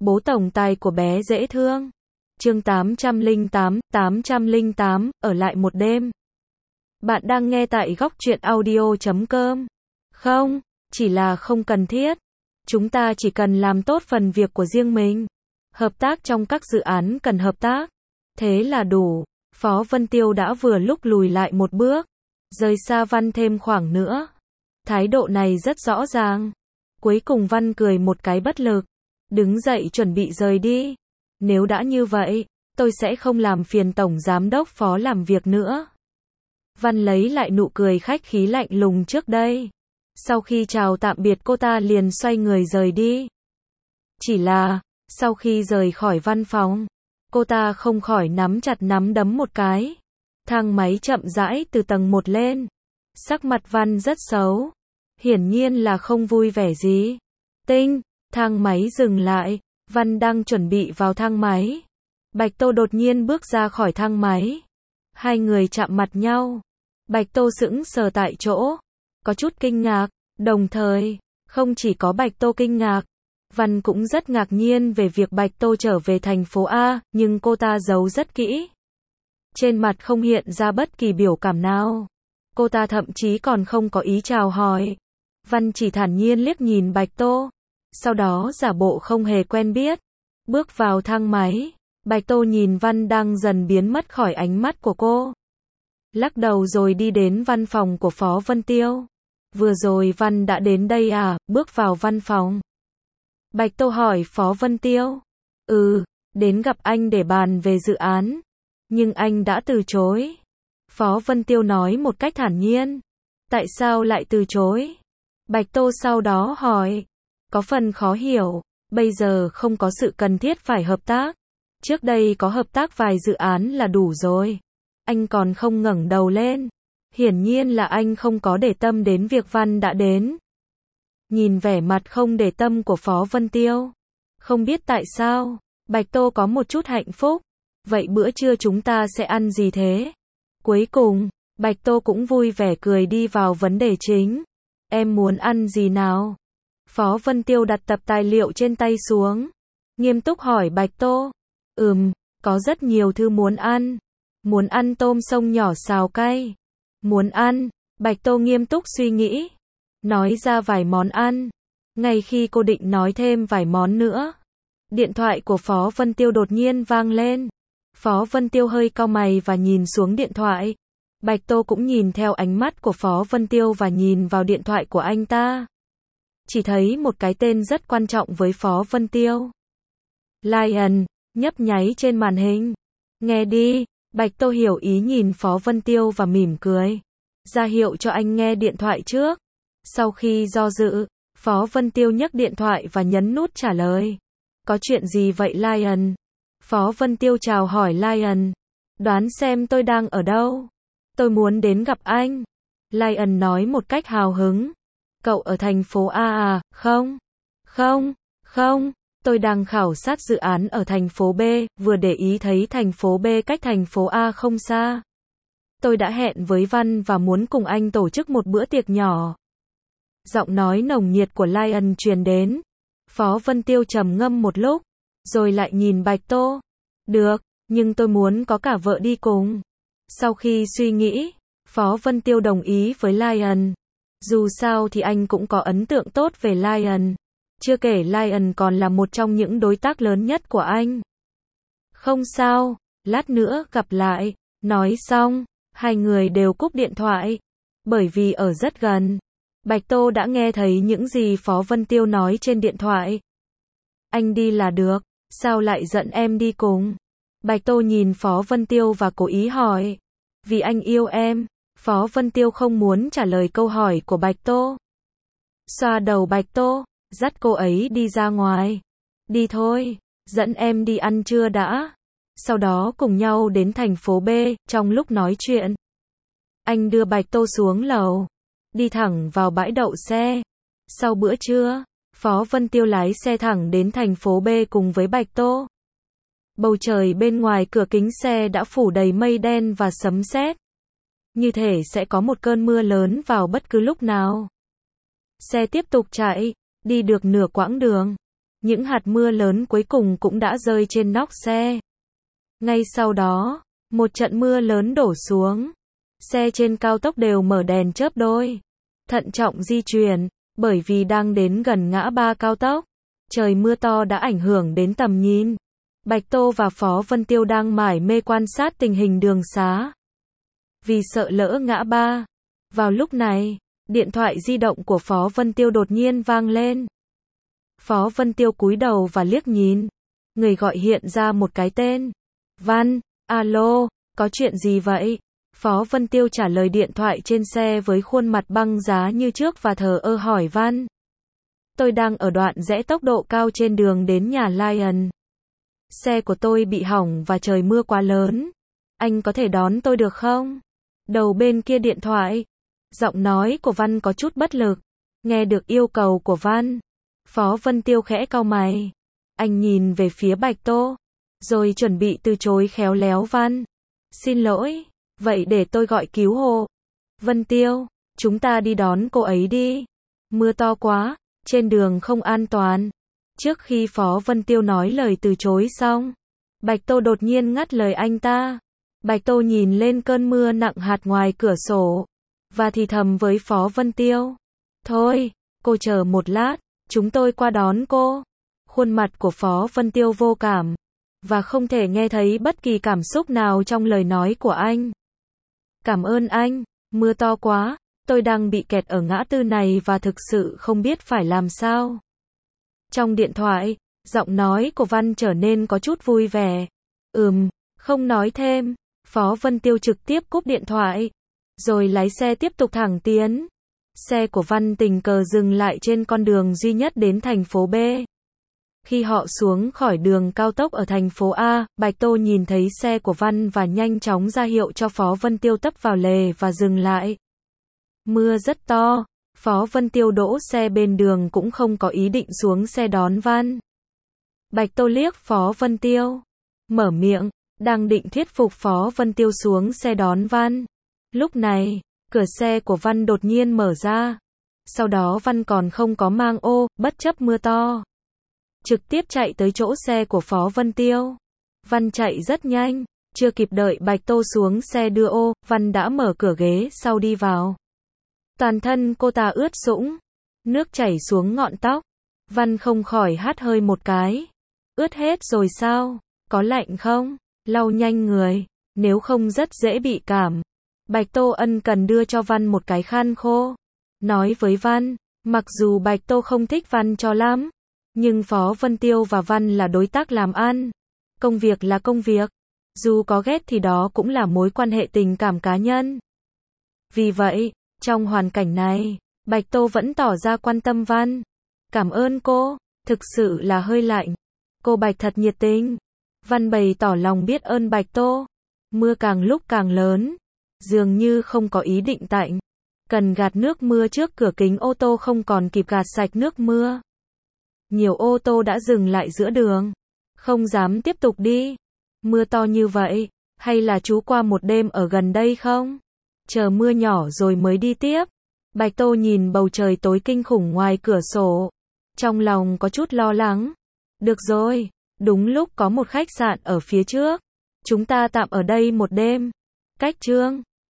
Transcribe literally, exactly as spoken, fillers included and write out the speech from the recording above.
Bố tổng tài của bé dễ thương. Chương tám trăm lẻ tám, tám trăm lẻ tám, ở lại một đêm. Bạn đang nghe tại góc truyện audio chấm com. Không, chỉ là không cần thiết. Chúng ta chỉ cần làm tốt phần việc của riêng mình. Hợp tác trong các dự án cần hợp tác. Thế là đủ. Phó Vân Tiêu đã vừa lúc lùi lại một bước. Rời xa Văn thêm khoảng nữa. Thái độ này rất rõ ràng. Cuối cùng Văn cười một cái bất lực. Đứng dậy chuẩn bị rời đi. Nếu đã như vậy, tôi sẽ không làm phiền tổng giám đốc Phó làm việc nữa. Văn lấy lại nụ cười khách khí lạnh lùng trước đây. Sau khi chào tạm biệt cô ta liền xoay người rời đi. Chỉ là, sau khi rời khỏi văn phòng, cô ta không khỏi nắm chặt nắm đấm một cái. Thang máy chậm rãi từ tầng một lên. Sắc mặt Văn rất xấu. Hiển nhiên là không vui vẻ gì. Tinh, thang máy dừng lại. Văn đang chuẩn bị vào thang máy. Bạch Tô đột nhiên bước ra khỏi thang máy. Hai người chạm mặt nhau. Bạch Tô sững sờ tại chỗ. Có chút kinh ngạc. Đồng thời, không chỉ có Bạch Tô kinh ngạc. Văn cũng rất ngạc nhiên về việc Bạch Tô trở về thành phố A, nhưng cô ta giấu rất kỹ. Trên mặt không hiện ra bất kỳ biểu cảm nào. Cô ta thậm chí còn không có ý chào hỏi. Văn chỉ thản nhiên liếc nhìn Bạch Tô. Sau đó giả bộ không hề quen biết. Bước vào thang máy. Bạch Tô nhìn Văn đang dần biến mất khỏi ánh mắt của cô. Lắc đầu rồi đi đến văn phòng của Phó Vân Tiêu. Vừa rồi Văn đã đến đây à? Bước vào văn phòng. Bạch Tô hỏi Phó Vân Tiêu. Ừ, đến gặp anh để bàn về dự án. Nhưng anh đã từ chối. Phó Vân Tiêu nói một cách thản nhiên. Tại sao lại từ chối? Bạch Tô sau đó hỏi. Có phần khó hiểu. Bây giờ không có sự cần thiết phải hợp tác. Trước đây có hợp tác vài dự án là đủ rồi. Anh còn không ngẩng đầu lên. Hiển nhiên là anh không có để tâm đến việc Văn đã đến. Nhìn vẻ mặt không để tâm của Phó Vân Tiêu. Không biết tại sao, Bạch Tô có một chút hạnh phúc. Vậy bữa trưa chúng ta sẽ ăn gì thế? Cuối cùng, Bạch Tô cũng vui vẻ cười đi vào vấn đề chính. Em muốn ăn gì nào? Phó Vân Tiêu đặt tập tài liệu trên tay xuống. Nghiêm túc hỏi Bạch Tô. Ừm, có rất nhiều thứ muốn ăn. Muốn ăn tôm sông nhỏ xào cay. Muốn ăn. Bạch Tô nghiêm túc suy nghĩ. Nói ra vài món ăn. Ngay khi cô định nói thêm vài món nữa. Điện thoại của Phó Vân Tiêu đột nhiên vang lên. Phó Vân Tiêu hơi cau mày và nhìn xuống điện thoại. Bạch Tô cũng nhìn theo ánh mắt của Phó Vân Tiêu và nhìn vào điện thoại của anh ta. Chỉ thấy một cái tên rất quan trọng với Phó Vân Tiêu. Lion, nhấp nháy trên màn hình. Nghe đi, Bạch Tô hiểu ý nhìn Phó Vân Tiêu và mỉm cười. Ra hiệu cho anh nghe điện thoại trước. Sau khi do dự, Phó Vân Tiêu nhấc điện thoại và nhấn nút trả lời. Có chuyện gì vậy Lion? Phó Vân Tiêu chào hỏi Lion. Đoán xem tôi đang ở đâu? Tôi muốn đến gặp anh. Lion nói một cách hào hứng. Cậu ở thành phố A à? Không. Không, không. Tôi đang khảo sát dự án ở thành phố B, vừa để ý thấy thành phố B cách thành phố A không xa. Tôi đã hẹn với Văn và muốn cùng anh tổ chức một bữa tiệc nhỏ. Giọng nói nồng nhiệt của Lion truyền đến. Phó Vân Tiêu trầm ngâm một lúc, rồi lại nhìn Bạch Tô. Được, nhưng tôi muốn có cả vợ đi cùng. Sau khi suy nghĩ, Phó Vân Tiêu đồng ý với Lion. Dù sao thì anh cũng có ấn tượng tốt về Lion. Chưa kể Lion còn là một trong những đối tác lớn nhất của anh. Không sao, lát nữa gặp lại. Nói xong, hai người đều cúp điện thoại. Bởi vì ở rất gần. Bạch Tô đã nghe thấy những gì Phó Vân Tiêu nói trên điện thoại. Anh đi là được, sao lại giận em đi cùng? Bạch Tô nhìn Phó Vân Tiêu và cố ý hỏi. Vì anh yêu em. Phó Vân Tiêu không muốn trả lời câu hỏi của Bạch Tô. Xoa đầu Bạch Tô, dắt cô ấy đi ra ngoài. Đi thôi, dẫn em đi ăn trưa đã. Sau đó cùng nhau đến thành phố B, trong lúc nói chuyện. Anh đưa Bạch Tô xuống lầu. Đi thẳng vào bãi đậu xe. Sau bữa trưa, Phó Vân Tiêu lái xe thẳng đến thành phố B cùng với Bạch Tô. Bầu trời bên ngoài cửa kính xe đã phủ đầy mây đen và sấm sét. Như thể sẽ có một cơn mưa lớn vào bất cứ lúc nào. Xe tiếp tục chạy, đi được nửa quãng đường. Những hạt mưa lớn cuối cùng cũng đã rơi trên nóc xe. Ngay sau đó, một trận mưa lớn đổ xuống. Xe trên cao tốc đều mở đèn chớp đôi. Thận trọng di chuyển, bởi vì đang đến gần ngã ba cao tốc. Trời mưa to đã ảnh hưởng đến tầm nhìn. Bạch Tô và Phó Vân Tiêu đang mải mê quan sát tình hình đường xá. Vì sợ lỡ ngã ba. Vào lúc này, điện thoại di động của Phó Vân Tiêu đột nhiên vang lên. Phó Vân Tiêu cúi đầu và liếc nhìn. Người gọi hiện ra một cái tên. Văn, alo, có chuyện gì vậy? Phó Vân Tiêu trả lời điện thoại trên xe với khuôn mặt băng giá như trước và thờ ơ hỏi Văn. Tôi đang ở đoạn rẽ tốc độ cao trên đường đến nhà Lion. Xe của tôi bị hỏng và trời mưa quá lớn. Anh có thể đón tôi được không? Đầu bên kia điện thoại, giọng nói của Văn có chút bất lực. Nghe được yêu cầu của Văn, Phó Vân Tiêu khẽ cau mày. Anh nhìn về phía Bạch Tô, rồi chuẩn bị từ chối khéo léo Văn. Xin lỗi, vậy để tôi gọi cứu hộ. Vân Tiêu, chúng ta đi đón cô ấy đi. Mưa to quá, trên đường không an toàn. Trước khi Phó Vân Tiêu nói lời từ chối xong, Bạch Tô đột nhiên ngắt lời anh ta. Bạch Tô nhìn lên cơn mưa nặng hạt ngoài cửa sổ, và thì thầm với Phó Vân Tiêu. Thôi, cô chờ một lát, chúng tôi qua đón cô. Khuôn mặt của Phó Vân Tiêu vô cảm, và không thể nghe thấy bất kỳ cảm xúc nào trong lời nói của anh. Cảm ơn anh, mưa to quá, tôi đang bị kẹt ở ngã tư này và thực sự không biết phải làm sao. Trong điện thoại, giọng nói của Văn trở nên có chút vui vẻ. Ừm, không nói thêm. Phó Vân Tiêu trực tiếp cúp điện thoại, rồi lái xe tiếp tục thẳng tiến. Xe của Văn tình cờ dừng lại trên con đường duy nhất đến thành phố B. Khi họ xuống khỏi đường cao tốc ở thành phố A, Bạch Tô nhìn thấy xe của Văn và nhanh chóng ra hiệu cho Phó Vân Tiêu tấp vào lề và dừng lại. Mưa rất to, Phó Vân Tiêu đỗ xe bên đường cũng không có ý định xuống xe đón Văn. Bạch Tô liếc Phó Vân Tiêu, mở miệng, đang định thuyết phục Phó Vân Tiêu xuống xe đón Văn. Lúc này, cửa xe của Văn đột nhiên mở ra. Sau đó Văn còn không có mang ô, bất chấp mưa to, trực tiếp chạy tới chỗ xe của Phó Vân Tiêu. Văn chạy rất nhanh, chưa kịp đợi Bạch Tô xuống xe đưa ô, Văn đã mở cửa ghế sau đi vào. Toàn thân cô ta ướt sũng, nước chảy xuống ngọn tóc. Văn không khỏi hắt hơi một cái. Ướt hết rồi sao? Có lạnh không? Lau nhanh người, nếu không rất dễ bị cảm. Bạch Tô ân cần đưa cho Văn một cái khăn khô. Nói với Văn, mặc dù Bạch Tô không thích Văn cho lắm, nhưng Phó Vân Tiêu và Văn là đối tác làm ăn. Công việc là công việc. Dù có ghét thì đó cũng là mối quan hệ tình cảm cá nhân. Vì vậy, trong hoàn cảnh này, Bạch Tô vẫn tỏ ra quan tâm Văn. Cảm ơn cô, thực sự là hơi lạnh. Cô Bạch thật nhiệt tình. Văn bày tỏ lòng biết ơn Bạch Tô. Mưa càng lúc càng lớn, dường như không có ý định tạnh. Cần gạt nước mưa trước cửa kính ô tô không còn kịp gạt sạch nước mưa. Nhiều ô tô đã dừng lại giữa đường, không dám tiếp tục đi. Mưa to như vậy, hay là chú qua một đêm ở gần đây không? Chờ mưa nhỏ rồi mới đi tiếp. Bạch Tô nhìn bầu trời tối kinh khủng ngoài cửa sổ, trong lòng có chút lo lắng. Được rồi, đúng lúc có một khách sạn ở phía trước. Chúng ta tạm ở đây một đêm. Cách Trương